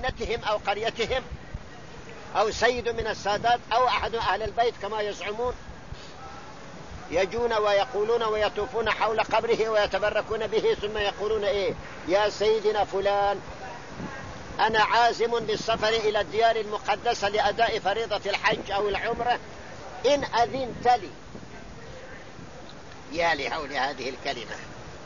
مدينتهم أو قريتهم، أو سيد من السادات أو أحد أهل البيت كما يزعمون، يجون ويقولون ويطوفون حول قبره ويتبركون به، ثم يقولون إيه؟ يا سيدنا فلان أنا عازم بالسفر إلى الديار المقدسة لأداء فريضة الحج أو العمرة إن أذنت لي. يا لهول هذه الكلمة،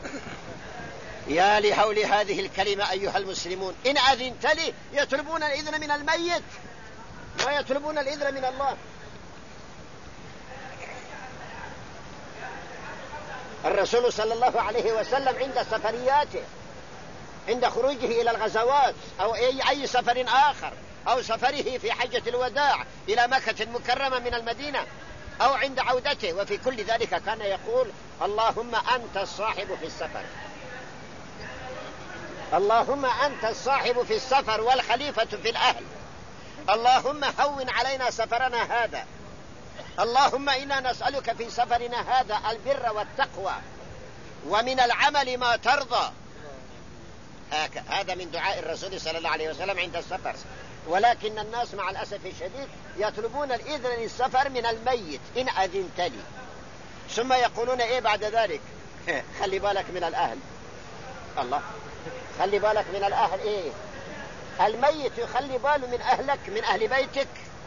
يا لهول هذه الكلمة أيها المسلمون. إن أذنت لي، يطلبون الإذن من الميت، ما يطلبون الإذن من الله. الرسول صلى الله عليه وسلم عند سفرياته، عند خروجه إلى الغزوات أو أي سفر آخر، أو سفره في حجة الوداع إلى مكة المكرمة من المدينة، أو عند عودته، وفي كل ذلك كان يقول اللهم أنت الصاحب في السفر، اللهم أنت الصاحب في السفر والخليفة في الأهل، اللهم هون علينا سفرنا هذا، اللهم إنا نسألك في سفرنا هذا البر والتقوى ومن العمل ما ترضى. هذا من دعاء الرسول صلى الله عليه وسلم عند السفر. ولكن الناس مع الأسف الشديد يطلبون الإذن للسفر من الميت إن أذنت لي، ثم يقولون إيه بعد ذلك؟ خلي بالك من الأهل. الله، خلي بالك من الأهل إيه؟ الميت يخلي باله من أهلك، من أهل بيتك؟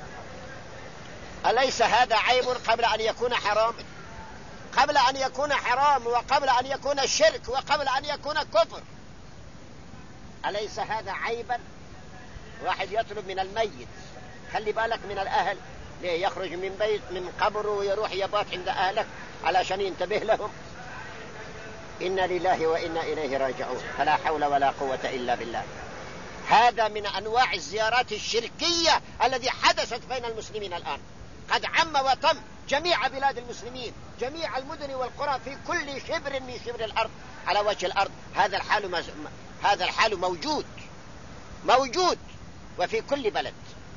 أليس هذا عيب قبل أن يكون حرام؟ قبل أن يكون حرام، وقبل أن يكون شرك، وقبل أن يكون كفر. أليس هذا عيبا؟ واحد يطلب من الميت خلي بالك من الأهل، ليه؟ يخرج من بيت من قبره ويروح يبات عند أهلك علشان ينتبه لهم. إنا لله وإنا إليه راجعون، فلا حول ولا قوة إلا بالله. هذا من أنواع الزيارات الشركية الذي حدثت بين المسلمين الآن، قد عم وتم جميع بلاد المسلمين، جميع المدن والقرى، في كل شبر من شبر الأرض على وجه الأرض. هذا الحال موجود وفي كل بلد.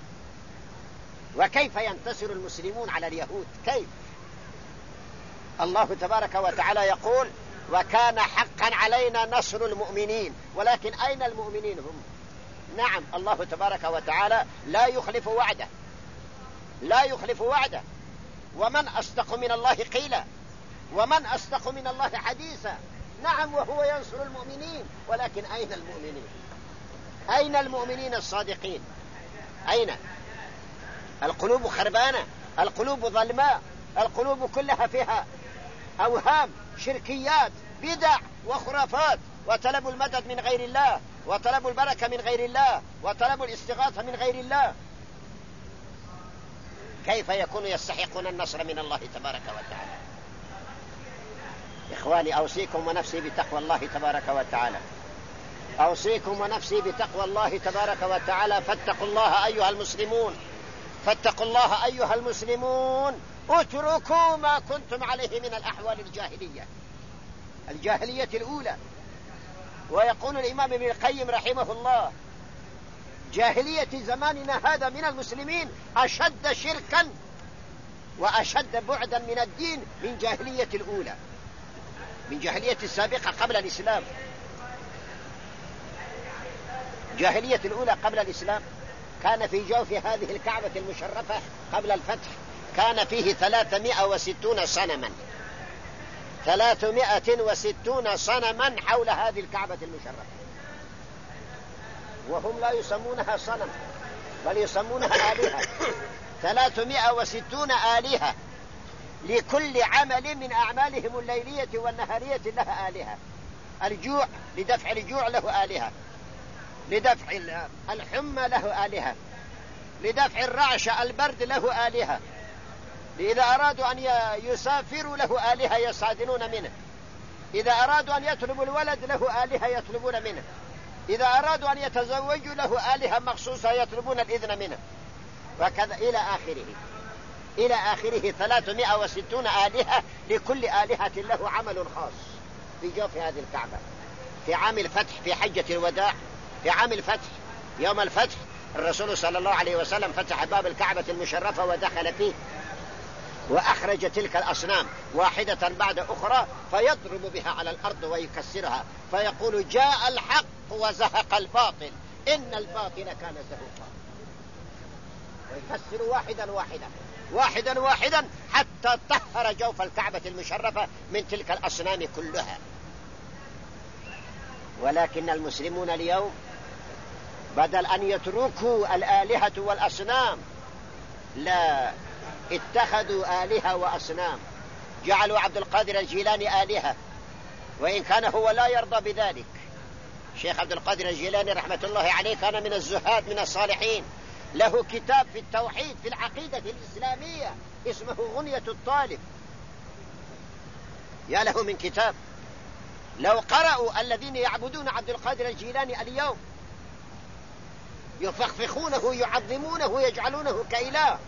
وكيف ينتصر المسلمون على اليهود؟ كيف؟ الله تبارك وتعالى يقول وكان حقا علينا نصر المؤمنين. ولكن أين المؤمنين هم؟ نعم، الله تبارك وتعالى لا يخلف وعده، لا يخلف وعده. ومن أصدق من الله قيلا، ومن أصدق من الله حديثا. نعم، وهو ينصر المؤمنين، ولكن أين المؤمنين؟ أين المؤمنين الصادقين؟ أين؟ القلوب خربانة، القلوب ظلماء، القلوب كلها فيها أوهام، شركيات، بدع وخرافات، وطلب المدد من غير الله، وطلب البركة من غير الله، وطلب الاستغاثة من غير الله. كيف يكونوا يستحقون النصر من الله تبارك وتعالى؟ إخواني، أوصيكم ونفسي بتقوى الله تبارك وتعالى، أوصيكم ونفسي بتقوى الله تبارك وتعالى. فاتقوا الله أيها المسلمون، فاتقوا الله أيها المسلمون. اتركوا ما كنتم عليه من الأحوال الجاهلية الأولى. ويقول الإمام ابن القيم رحمه الله جاهلية زماننا هذا من المسلمين أشد شركا وأشد بعدا من الدين من جاهلية الأولى، من جاهلية السابقة قبل الإسلام. جاهلية الأولى قبل الإسلام كان في جوف هذه الكعبة المشرفة قبل الفتح كان فيه 360 صنما، 360 صنما حول هذه الكعبة المشرفة، وهم لا يسمونها صنم بل يسمونها آلهة. 360 آلهة، لكل عمل من أعمالهم الليلية والنهارية لها آلهة. الجوع، لدفع الجوع له آلهة، لدفع الحمى له آلهة، لدفع الرعش البرد له آلهة، إذا أرادوا أن يسافروا له آلهة يستأذنون منه، إذا أرادوا أن يطلبوا الولد له آلهة يطلبون منه، إذا أرادوا أن يتزوجوا له آلهة مخصوصة يطلبون الإذن منه، وكذا إلى آخره 360 آلهة، لكل آلهة له عمل خاص في جوف هذه الكعبة. في عام الفتح، في حجة الوداع، في عام الفتح، يوم الفتح، الرسول صلى الله عليه وسلم فتح باب الكعبة المشرفة ودخل فيه، وأخرج تلك الأصنام واحدة بعد أخرى فيضرب بها على الأرض ويكسرها، فيقول جاء الحق وزهق الباطل، إن الباطل كان زهوقا. ويفسر واحدا واحدا حتى طهر جوف الكعبة المشرفة من تلك الأصنام كلها. ولكن المسلمون اليوم بدل أن يتركوا الآلهة والأصنام لا، اتخذوا آلهة وأصنام، جعلوا عبد القادر الجيلاني آلهة، وإن كان هو لا يرضى بذلك. شيخ عبد القادر الجيلاني رحمة الله عليه كان من الزهاد من الصالحين، له كتاب في التوحيد في العقيدة الإسلامية اسمه غنية الطالب، يا له من كتاب. لو قرأوا الذين يعبدون عبد القادر الجيلاني اليوم يفخفخونه يعظمونه ويجعلونه كإله،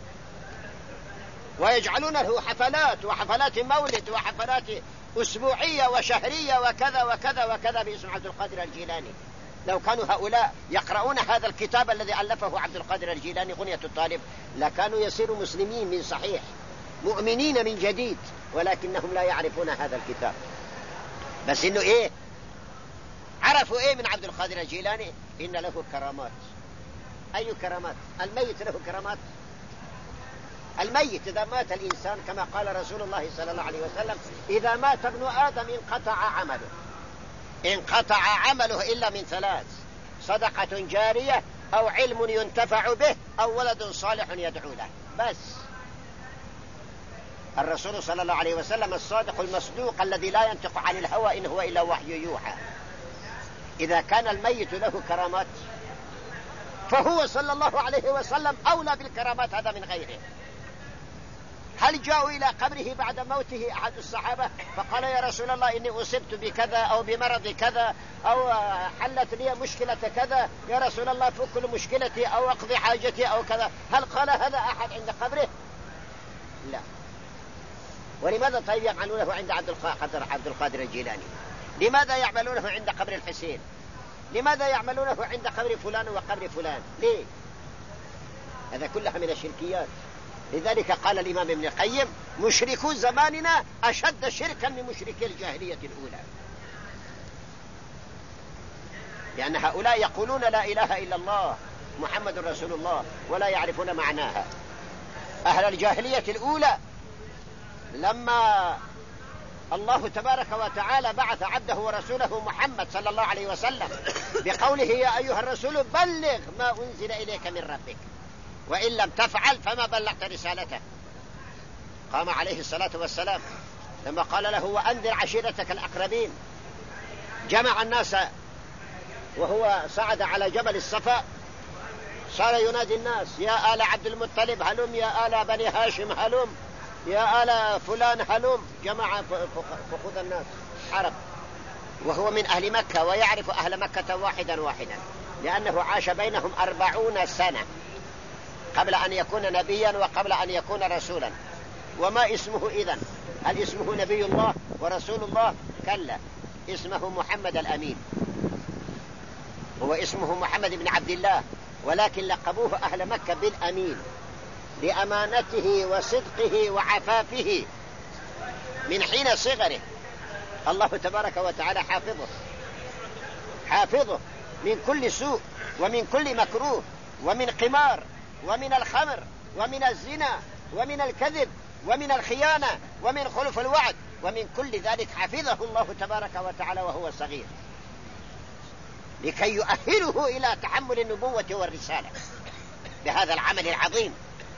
ويجعلون له حفلات وحفلات مولد وحفلات أسبوعية وشهرية وكذا وكذا وكذا باسم عبد القادر الجيلاني. لو كانوا هؤلاء يقرؤون هذا الكتاب الذي ألفه عبد القادر الجيلاني غنية الطالب لكانوا يصيروا مسلمين من صحيح، مؤمنين من جديد، ولكنهم لا يعرفون هذا الكتاب. بس إنه إيه عرفوا إيه من عبد القادر الجيلاني؟ إن له كرامات. أي كرامات؟ الميت له كرامات. الميت إذا مات الإنسان كما قال رسول الله صلى الله عليه وسلم إذا مات ابن آدم انقطع عمله إلا من ثلاث: صدقة جارية أو علم ينتفع به أو ولد صالح يدعو له. بس الرسول صلى الله عليه وسلم الصادق المصدوق الذي لا ينطق عن الهوى إن هو إلا وحي يوحى. إذا كان الميت له كرامات فهو صلى الله عليه وسلم أولى بالكرامات هذا من غيره. هل جاءوا إلى قبره بعد موته أحد الصحابة فقال يا رسول الله إني أصبت بكذا أو بمرض كذا أو حلت لي مشكلة كذا، يا رسول الله فك مشكلتي أو أقضي حاجتي أو كذا؟ هل قال هذا أحد عند قبره؟ لا. ولماذا طيب يعملونه عند عبد القادر الجيلاني؟ لماذا يعملونه عند قبر الحسين؟ لماذا يعملونه عند قبر فلان وقبر فلان؟ ليه؟ هذا كلها من الشركيات. لذلك قال الإمام ابن القيم مشركو زماننا أشد شركا من مشركي الجاهلية الأولى، لأن هؤلاء يقولون لا إله إلا الله محمد رسول الله ولا يعرفون معناها. أهل الجاهلية الأولى لما الله تبارك وتعالى بعث عبده ورسوله محمد صلى الله عليه وسلم بقوله يا أيها الرسول بلغ ما أنزل إليك من ربك وإن لم تفعل فما بلغت رسالته، قام عليه الصلاة والسلام لما قال له وأنذر عشيرتك الأقربين جمع الناس وهو صعد على جبل الصفا، صار ينادي الناس يا آل عبد المطلب هلم، يا آل بني هاشم هلم، يا آل فلان هلم، جمع فخذ الناس عرب، وهو من أهل مكة ويعرف أهل مكة واحدا واحدا لأنه عاش بينهم 40 سنة قبل أن يكون نبيا وقبل أن يكون رسولا. وما اسمه إذن؟ هل اسمه نبي الله ورسول الله؟ كلا، اسمه محمد الأمين، هو اسمه محمد بن عبد الله، ولكن لقبوه أهل مكة بالأمين لأمانته وصدقه وعفافه من حين صغره. الله تبارك وتعالى حافظه من كل سوء ومن كل مكروه ومن قمار ومن الخمر ومن الزنا ومن الكذب ومن الخيانة ومن خلف الوعد، ومن كل ذلك حفظه الله تبارك وتعالى وهو صغير لكي يؤهله إلى تحمل النبوة والرسالة بهذا العمل العظيم.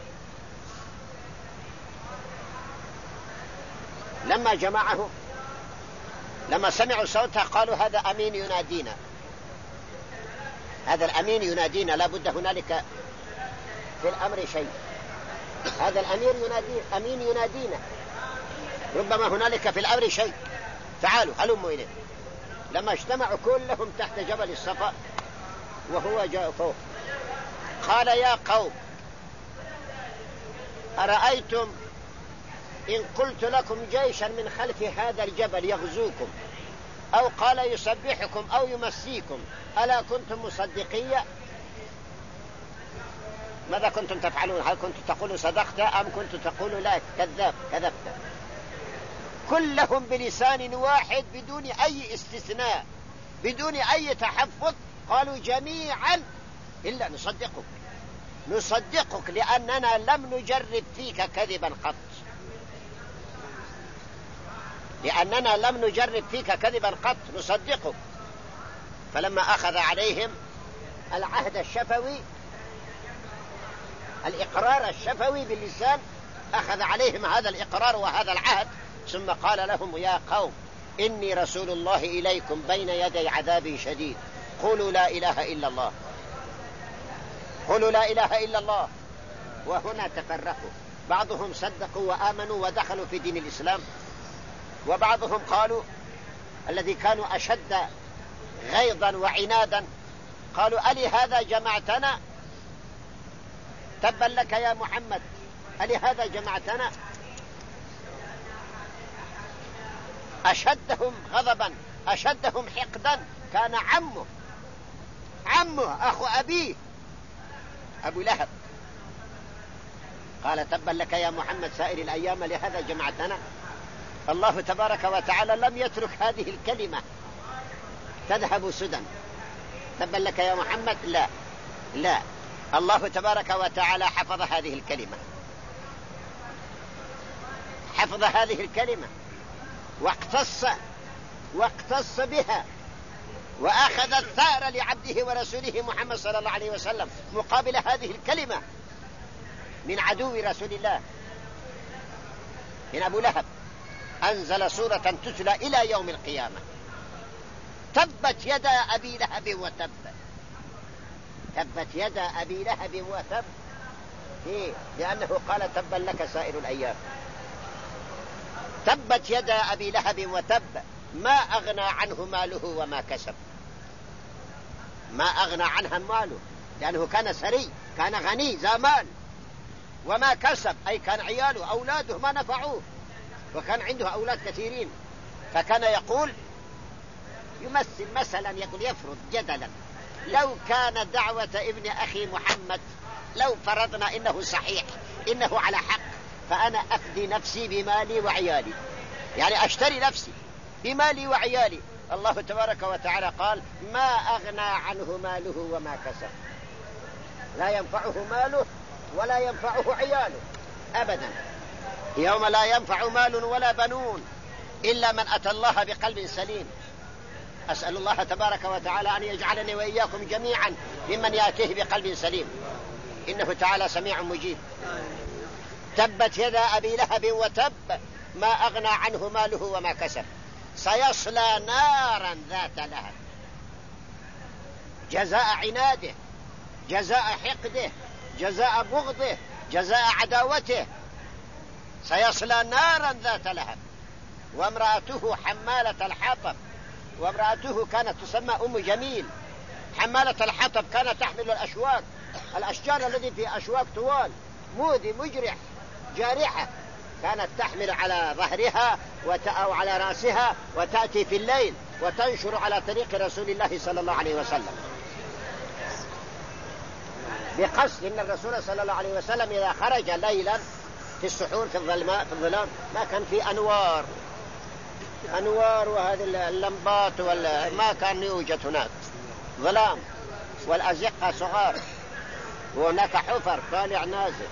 لما جمعه لما سمعوا صوته قالوا هذا أمين ينادينا، هذا الأمين ينادينا، لا بد هنالك في الأمر شيء، هذا أمين ينادينا، ربما هنالك في الأمر شيء، تعالوا هلموا إليه. لما اجتمعوا كلهم تحت جبل الصفا وهو جاء فوق قال يا قوم أرأيتم إن قلت لكم جيشا من خلف هذا الجبل يغزوكم أو قال يسبحكم أو يمسيكم ألا كنتم مصدقية؟ ماذا كنتم تفعلون؟ هل كنتم تقولوا صدقت أم كنتم تقولوا لا كذبت؟ كلهم بلسان واحد بدون أي استثناء بدون أي تحفظ قالوا جميعا إلا نصدقك لأننا لم نجرب فيك كذبا قط، نصدقك. فلما أخذ عليهم العهد الشفوي، الإقرار الشفوي باللسان، أخذ عليهم هذا الإقرار وهذا العهد، ثم قال لهم: يا قوم إني رسول الله إليكم بين يدي عذاب شديد، قولوا لا إله إلا الله، قولوا لا إله إلا الله. وهنا تفرقوا، بعضهم صدقوا وآمنوا ودخلوا في دين الإسلام، وبعضهم قالوا الذي كانوا أشد غيظا وعنادا قالوا: ألي هذا جمعتنا؟ تبا لك يا محمد، ألي هذا جمعتنا؟ أشدهم غضبا، أشدهم حقدا كان عمه أخو أبيه أبو لهب، قال: تبا لك يا محمد سائر الأيام، لهذا جمعتنا. الله تبارك وتعالى لم يترك هذه الكلمة تذهب سدى. تبا لك يا محمد، لا، الله تبارك وتعالى حفظ هذه الكلمة، حفظ هذه الكلمة واقتص بها، وأخذ الثار لعبده ورسوله محمد صلى الله عليه وسلم مقابل هذه الكلمة من عدو رسول الله، من أبو لهب. أنزل سورة تتلى إلى يوم القيامة: تبت يدا أبي لهب وتب. تبت يدا أبي لهب وتب، لأنه قال: تبا لك سائر الأيام. تبت يدا أبي لهب وتب ما أغنى عنه ماله وما كسب. ما أغنى عنه ماله لأنه كان سري، كان غني ذا مال. وما كسب أي كان عياله أولاده ما نفعوه، وكان عنده أولاد كثيرين. فكان يقول، يمثل مثلا، يقول يفرض جدلا: لو كان دعوة ابن أخي محمد، لو فرضنا إنه صحيح، إنه على حق، فأنا أفدي نفسي بمالي وعيالي، يعني أشتري نفسي بمالي وعيالي. الله تبارك وتعالى قال: ما أغنى عنه ماله وما كسب. لا ينفعه ماله ولا ينفعه عياله أبدا. يوم لا ينفع مال ولا بنون إلا من أتى الله بقلب سليم. أسأل الله تبارك وتعالى أن يجعلني وإياكم جميعا ممن يأتيه بقلب سليم، إنه تعالى سميع مجيب. تبت يدا أبي لهب وتب ما أغنى عنه ماله وما كسب، سيصلى نارا ذات لهب. جزاء عناده، جزاء حقده، جزاء بغضه، جزاء عداوته، سيصلى نارا ذات لهب. وامرأته حمالة الحطب، وامرأته كانت تسمى أم جميل. حمالة الحطب كانت تحمل الأشواك، الأشجار التي في أشواك طوال مودي مجرح جارحة، كانت تحمل على ظهرها أو على رأسها، وتأتي في الليل وتنشر على طريق رسول الله صلى الله عليه وسلم، بقصد إن الرسول صلى الله عليه وسلم إذا خرج ليلا في السحور في الظلام ما كان في أنوار وهذه اللمبات ما كان يوجد هناك، ظلام، والأزقة صغار، وهناك حفر طالع نازل.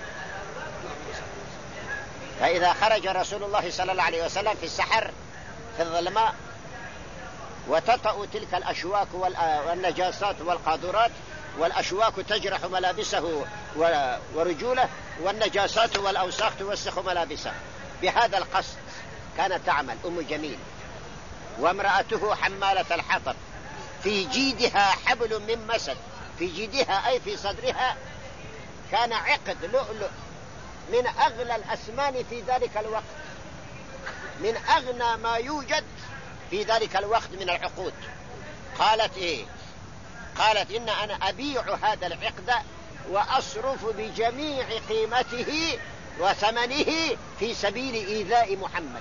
فإذا خرج رسول الله صلى الله عليه وسلم في السحر في الظلماء وتطأ تلك الأشواك والنجاسات والقاذورات، والأشواك تجرح ملابسه ورجوله، والنجاسات والأوساخ توسخ ملابسه، بهذا القصد كانت تعمل أم جميل. وامرأته حمالة الحطب، في جيدها حبل من مسد، في جيدها أي في صدرها كان عقد لؤلؤ من أغلى الأثمان في ذلك الوقت، من أغنى ما يوجد في ذلك الوقت من العقود. قالت إيه؟ قالت: إن أنا أبيع هذا العقد وأصرف بجميع قيمته وثمنه في سبيل إيذاء محمد،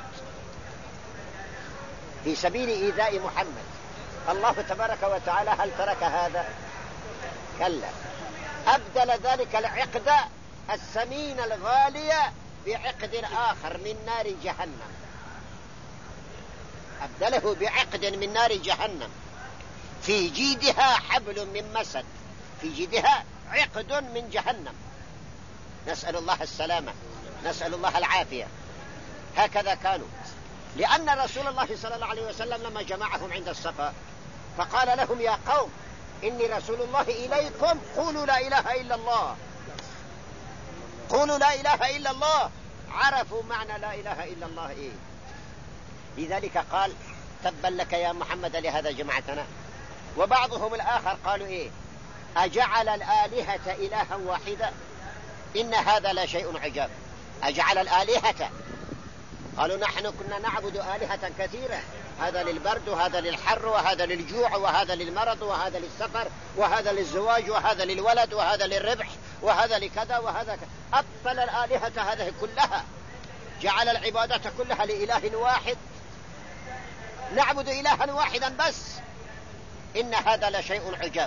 في سبيل إيذاء محمد. الله تبارك وتعالى هل ترك هذا؟ كلا، أبدل ذلك العقد الثمين الغالي بعقد آخر من نار جهنم، أبدله بعقد من نار جهنم. في جيدها حبل من مسد، في جيدها عقد من جهنم. نسأل الله السلامة، نسأل الله العافية. هكذا كانوا، لأن رسول الله صلى الله عليه وسلم لما جمعهم عند الصفا فقال لهم: يا قوم إني رسول الله إليكم، قولوا لا إله إلا الله، قولوا لا إله إلا الله. عرفوا معنى لا إله إلا الله إيه. لذلك قال: تبا لك يا محمد لهذا جمعتنا. وبعضهم الآخر قالوا إيه: أجعل الآلهة إلها واحدا، إن هذا لا شيء عجاب. أجعل الآلهة، قالوا نحن كنا نعبد آلهة كثيرة، هذا للبرد وهذا للحر وهذا للجوع وهذا للمرض وهذا للسفر وهذا للزواج وهذا للولد وهذا للربح وهذا لكذا وهذا كذا. أبطل الآلهة هذه كلها، جعل العبادة كلها لإله واحد، نعبد إلها واحدا بس، إن هذا لشيء عجاب.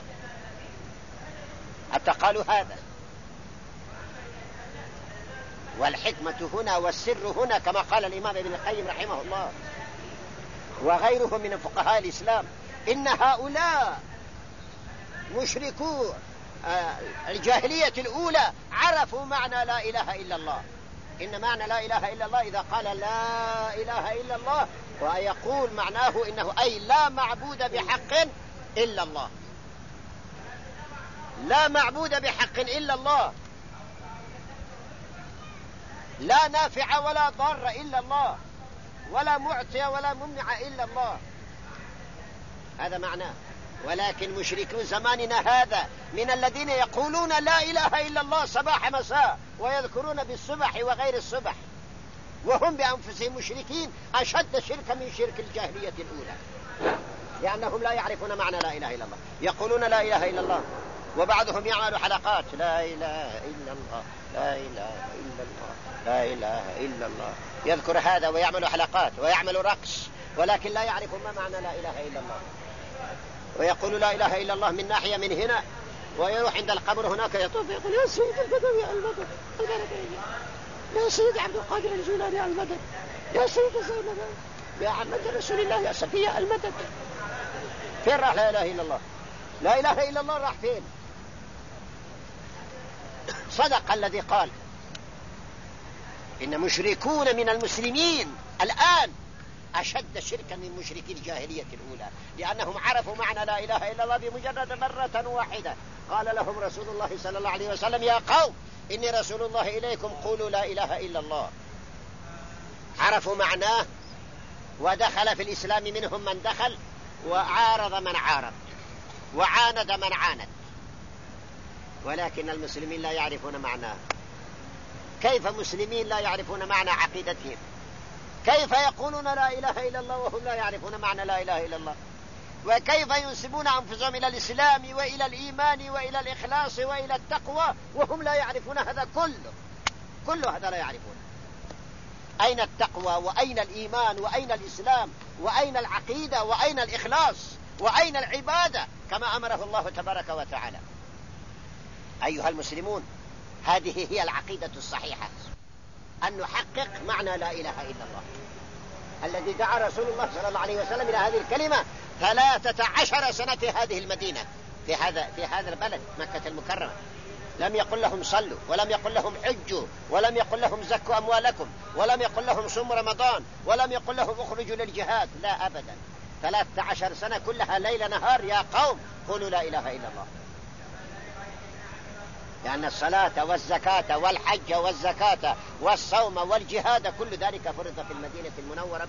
حتى قالوا هذا. والحكمة هنا والسر هنا كما قال الإمام ابن القيم رحمه الله وغيره من فقهاء الإسلام: إن هؤلاء مشركو الجاهلية الأولى عرفوا معنى لا إله إلا الله. إن معنى لا إله إلا الله إذا قال لا إله إلا الله ويقول معناه إنه أي لا معبود بحق إلا الله، لا معبود بحق إلا الله، لا نافع ولا ضار إلا الله، ولا معطي ولا ممنع إلا الله. هذا معناه. ولكن مشركو زماننا هذا من الذين يقولون لا إله إلا الله صباح مساء ويذكرون بالصبح وغير الصبح، وهم بأنفسهم مشركين أشد شركا من شرك الجاهلية الأولى، لأنهم لا يعرفون معنى لا إله إلا الله. يقولون لا إله إلا الله، وبعضهم يعمل حلقات: لا إله إلا الله، لا إله إلا الله، لا إله إلا الله، يذكر هذا ويعمل حلقات ويعمل رقص، ولكن لا يعرف ما معنى لا إله إلا الله. ويقول لا إله إلا الله من ناحية من هنا، ويروح عند القبر هناك يطوف يقول: يا سيد البدوي المدد، يا سيد عبد القادر الجيلاني المدد، يا سيد زينب، يا عمة رسول الله، يا صفية المدد. فين راح لا إله إلا الله؟ لا إله إلا الله راح فين؟ صدق الذي قال: إن مشركون من المسلمين الآن أشد شركا من مشركي الجاهلية الأولى، لأنهم عرفوا معنى لا إله إلا الله بمجرد مرة واحدة. قال لهم رسول الله صلى الله عليه وسلم: يا قوم إني رسول الله إليكم، قولوا لا إله إلا الله. عرفوا معناه، ودخل في الإسلام منهم من دخل، وعارض من عارض، وعاند من عاند. ولكن المسلمين لا يعرفون معناه. كيف مسلمين لا يعرفون معنى عقيدتهم؟ كيف يقولون لا إله إلا الله وهم لا يعرفون معنى لا إله إلا الله؟ وكيف ينسبون أنفسهم إلى الإسلام وإلى الإيمان وإلى الإخلاص وإلى التقوى وهم لا يعرفون هذا كله هذا لا يعرفون. أين التقوى وأين الإيمان وأين الإسلام وأين العقيدة وأين الإخلاص وأين العبادة كما أمره الله تبارك وتعالى؟ أيها المسلمون، هذه هي العقيدة الصحيحة، أن نحقق معنى لا إله إلا الله الذي دعا رسول الله صلى الله عليه وسلم إلى هذه الكلمة 13 سنة في هذه المدينة، في هذا البلد مكة المكرمة. لم يقل لهم صلوا، ولم يقل لهم حجوا، ولم يقل لهم زكوا أموالكم، ولم يقل لهم صوموا رمضان، ولم يقل لهم اخرجوا للجهاد، لا أبدا. 13 سنة كلها ليل نهار: يا قوم قولوا لا إله إلا الله. لأن الصلاة والزكاة والحج والزكاة والصوم والجهاد كل ذلك فرض في المدينة المنورة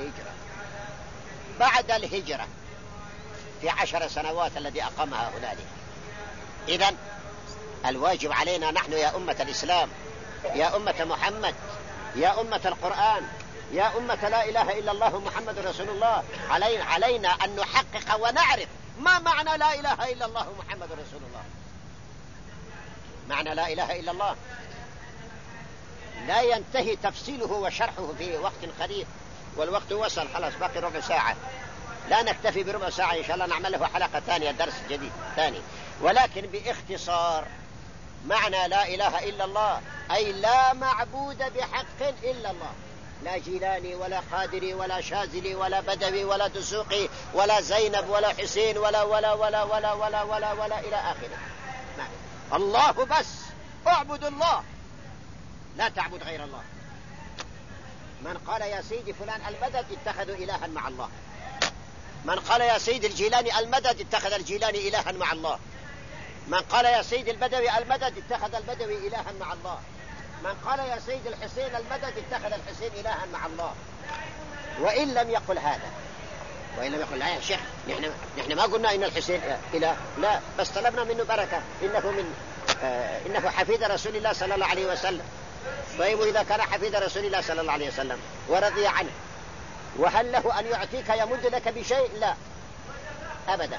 بعد الهجرة في 10 سنوات الذي أقامها هنالك. إذن الواجب علينا نحن يا أمة الإسلام، يا أمة محمد، يا أمة القرآن، يا أمة لا إله إلا الله محمد رسول الله، علينا أن نحقق ونعرف ما معنى لا إله إلا الله محمد رسول الله. معنى لا إله إلا الله لا ينتهي تفصيله وشرحه في وقت قريب، والوقت وصل خلاص، باقي ربع ساعة. لا نكتفي بربع ساعة، إن شاء الله نعمله حلقة ثانية، درس جديد ثاني، ولكن باختصار. معنى لا إله إلا الله أي لا معبود بحق إلا الله، لا جيلاني ولا قادري ولا شاذلي ولا بدوي ولا دسوقي ولا زينب ولا حسين ولا ولا ولا ولا ولا ولا ولا إلى آخره. الله بس، اعبد الله لا تعبد غير الله. من قال يا سيدي فلان المدد اتخذوا إلها مع الله. من قال يا سيد الجيلاني المدد اتخذ الجيلاني إلها مع الله. من قال يا سيد البدوي المدد اتخذ البدوي إلها مع الله. من قال يا سيد الحسين المدد اتخذ الحسين إلها مع الله. وإن لم يقل هذا، وإن لم يقل لا يا شيخ نحن ما قلنا إن الحسين إله، لا، بس طلبنا منه بركة، إنه حفيد رسول الله صلى الله عليه وسلم. طيب إذا كان حفيد رسول الله صلى الله عليه وسلم ورضي عنه، وهل له أن يعطيك يمد لك بشيء؟ لا أبدا.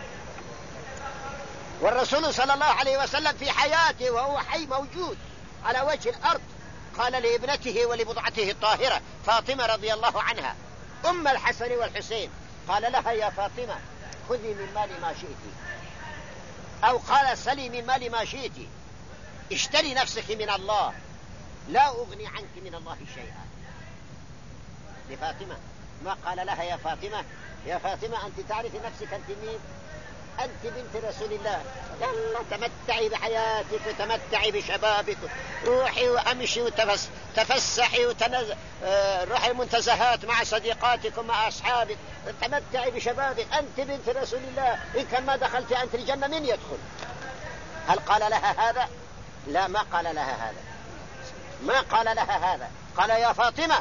والرسول صلى الله عليه وسلم في حياته وهو حي موجود على وجه الأرض قال لابنته ولبضعته الطاهرة فاطمة رضي الله عنها أم الحسن والحسين، قال لها يا فاطمة خذي من مال ما شئت، أو قال سلي من مال ما شئت، اشتري نفسك من الله، لا أغني عنك من الله شيئا. لفاطمة ما قال لها يا فاطمة أنت تعرفي نفسك أنت مين؟ أنت بنت رسول الله، يلا تمتعي بحياتك وتمتعي بشبابك، روحي وأمشي وتفسحي روحي المنتزهات مع صديقاتك ومع أصحابك، تمتعي بشبابك، أنت بنت رسول الله، إن كان ما دخلت أنت الجنة من يدخل؟ هل قال لها هذا؟ لا، ما قال لها هذا، ما قال لها هذا. قال يا فاطمة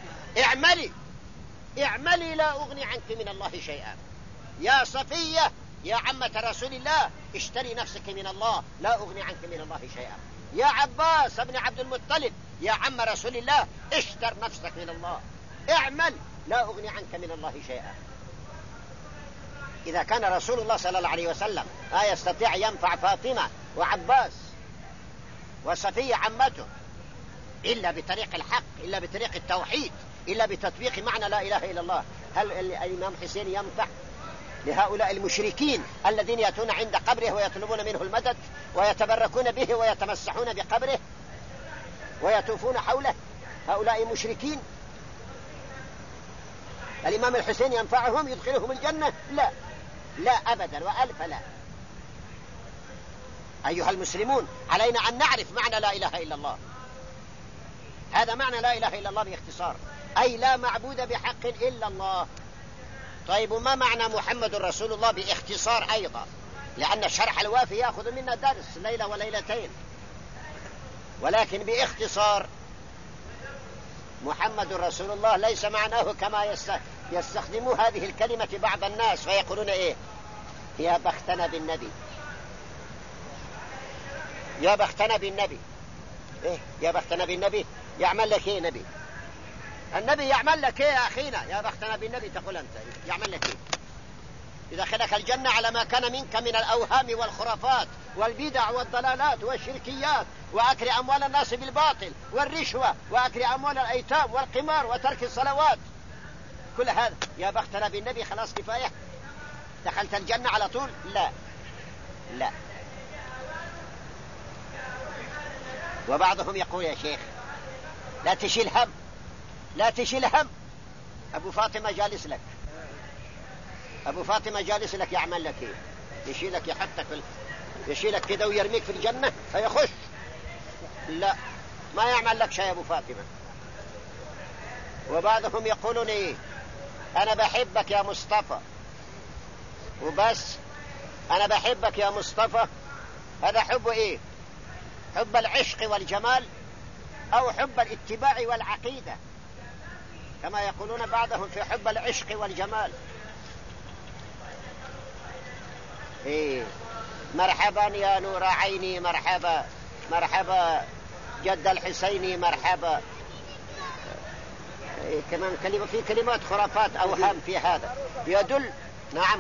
اعملي لا أغني عنك من الله شيئا. يا صفية يا عمة رسول الله اشتري نفسك من الله، لا أغني عنك من الله شيئا. يا عباس ابن عبد المطلب يا عم رسول الله اشتر نفسك من الله، اعمل لا أغني عنك من الله شيئا. إذا كان رسول الله صلى الله عليه وسلم لا يستطيع ينفع فاطمة وعباس وصفية عمته إلا بطريق الحق، إلا بطريق التوحيد، إلا بتطبيق معنى لا إله إلا الله، هل الإمام حسين ينفع لهؤلاء المشركين الذين يأتون عند قبره ويطلبون منه المدد ويتبركون به ويتمسحون بقبره ويطوفون حوله؟ هؤلاء المشركين الإمام الحسين ينفعهم يدخلهم الجنة؟ لا، لا أبدا وألف لا. أيها المسلمون علينا أن نعرف معنى لا إله إلا الله. هذا معنى لا إله إلا الله باختصار، أي لا معبود بحق إلا الله. طيب وما معنى محمد رسول الله باختصار أيضا؟ لأن الشرح الوافي يأخذ منا درس ليلة وليلتين، ولكن باختصار محمد رسول الله ليس معناه كما يستخدموا هذه الكلمة بعض الناس فيقولون إيه؟ يا بختنا بالنبي، يا بختنا بالنبي. إيه يا بختنا بالنبي؟ يعمل لك إيه نبي؟ النبي يعمل لك إيه يا أخينا؟ يا بختنا بالنبي تقول أنت يعمل لك إيه؟ يدخلك الجنة على ما كان منك من الأوهام والخرافات والبدع والضلالات والشركيات وأكل أموال الناس بالباطل والرشوة وأكل أموال الأيتام والقمار وترك الصلوات، كل هذا يا بختنا بالنبي خلاص كفاية دخلت الجنة على طول؟ لا لا. وبعضهم يقول يا شيخ لا تشيل هم، لا تشيل هم، أبو فاطمة جالس لك، أبو فاطمة جالس لك يعمل لك إيه؟ يشيلك يحطك يشيلك كده ويرميك في الجنة فيخش؟ لا، ما يعمل لك شيء أبو فاطمة. وبعضهم يقولون إيه؟ أنا بحبك يا مصطفى وبس، أنا بحبك يا مصطفى. هذا حب إيه؟ حب العشق والجمال أو حب الاتباع والعقيدة كما يقولون بعضهم في حب العشق والجمال. إيه مرحبا يا نور عيني، مرحبا مرحبا جد الحسيني، مرحبا. إيه كمان كلمة في كلمات خرافات أوهام في هذا يدل. نعم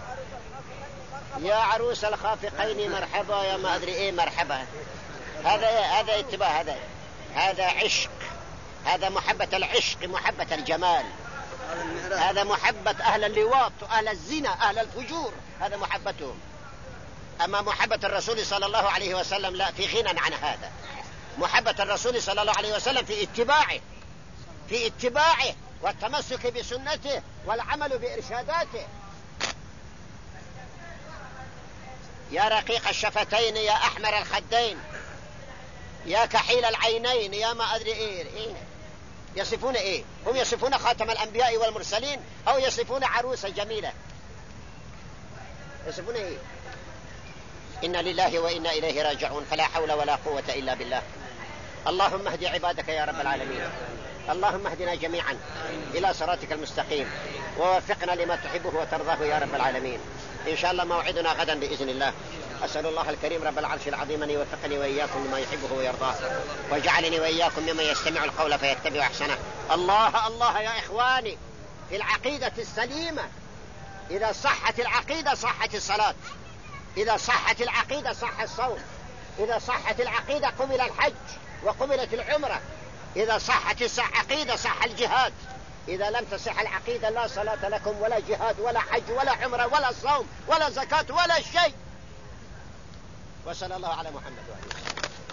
يا عروس الخافقين مرحبا، يا ما أدري إيه مرحبا. هذا اتباع، هذا عشق، هذا محبة العشق، محبة الجمال، هذا محبة أهل اللواط وأهل الزنا أهل الفجور، هذا محبتهم. أما محبة الرسول صلى الله عليه وسلم لا، في غنى عن هذا. محبة الرسول صلى الله عليه وسلم في اتباعه في اتباعه والتمسك بسنته والعمل بإرشاداته. يا رقيق الشفتين، يا أحمر الخدين، يا كحيل العينين، يا ما أدري إيه يصفون إيه؟ هم يصفون خاتم الأنبياء والمرسلين أو يصفون عروسة جميلة؟ يصفون إيه؟ إنا لله وإنا إليه راجعون، فلا حول ولا قوة إلا بالله. اللهم اهد عبادك يا رب العالمين، اللهم اهدنا جميعا إلى صراطك المستقيم، ووفقنا لما تحبه وترضاه يا رب العالمين. إن شاء الله موعدنا غدا بإذن الله. أسأل الله الكريم رب العرش العظيم أن يوفقني وإياكم لما يحبه ويرضاه، وجعلني وإياكم ممن يستمع القول فيتبع أحسنه. الله الله يا إخواني، في العقيدة السليمة إذا صحت العقيدة صحت الصلاة، إذا صحت العقيدة صح الصوم، إذا صحت العقيدة قبل الحج وقبلت العمرة، إذا صحت العقيدة صح الجهاد. إذا لم تصح العقيدة لا صلاة لكم ولا جهاد ولا حج ولا عمرة ولا صوم ولا زكاة ولا شيء. وصلى الله على محمد وعلى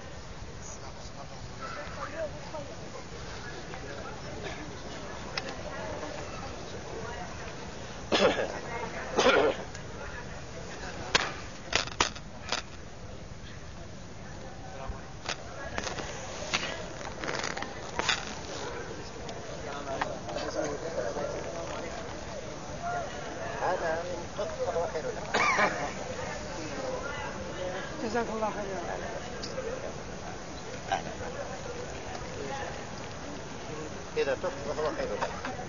هذا تفضل وخير لك. جزاك الله خيرا. إذا تفضل وخير لك.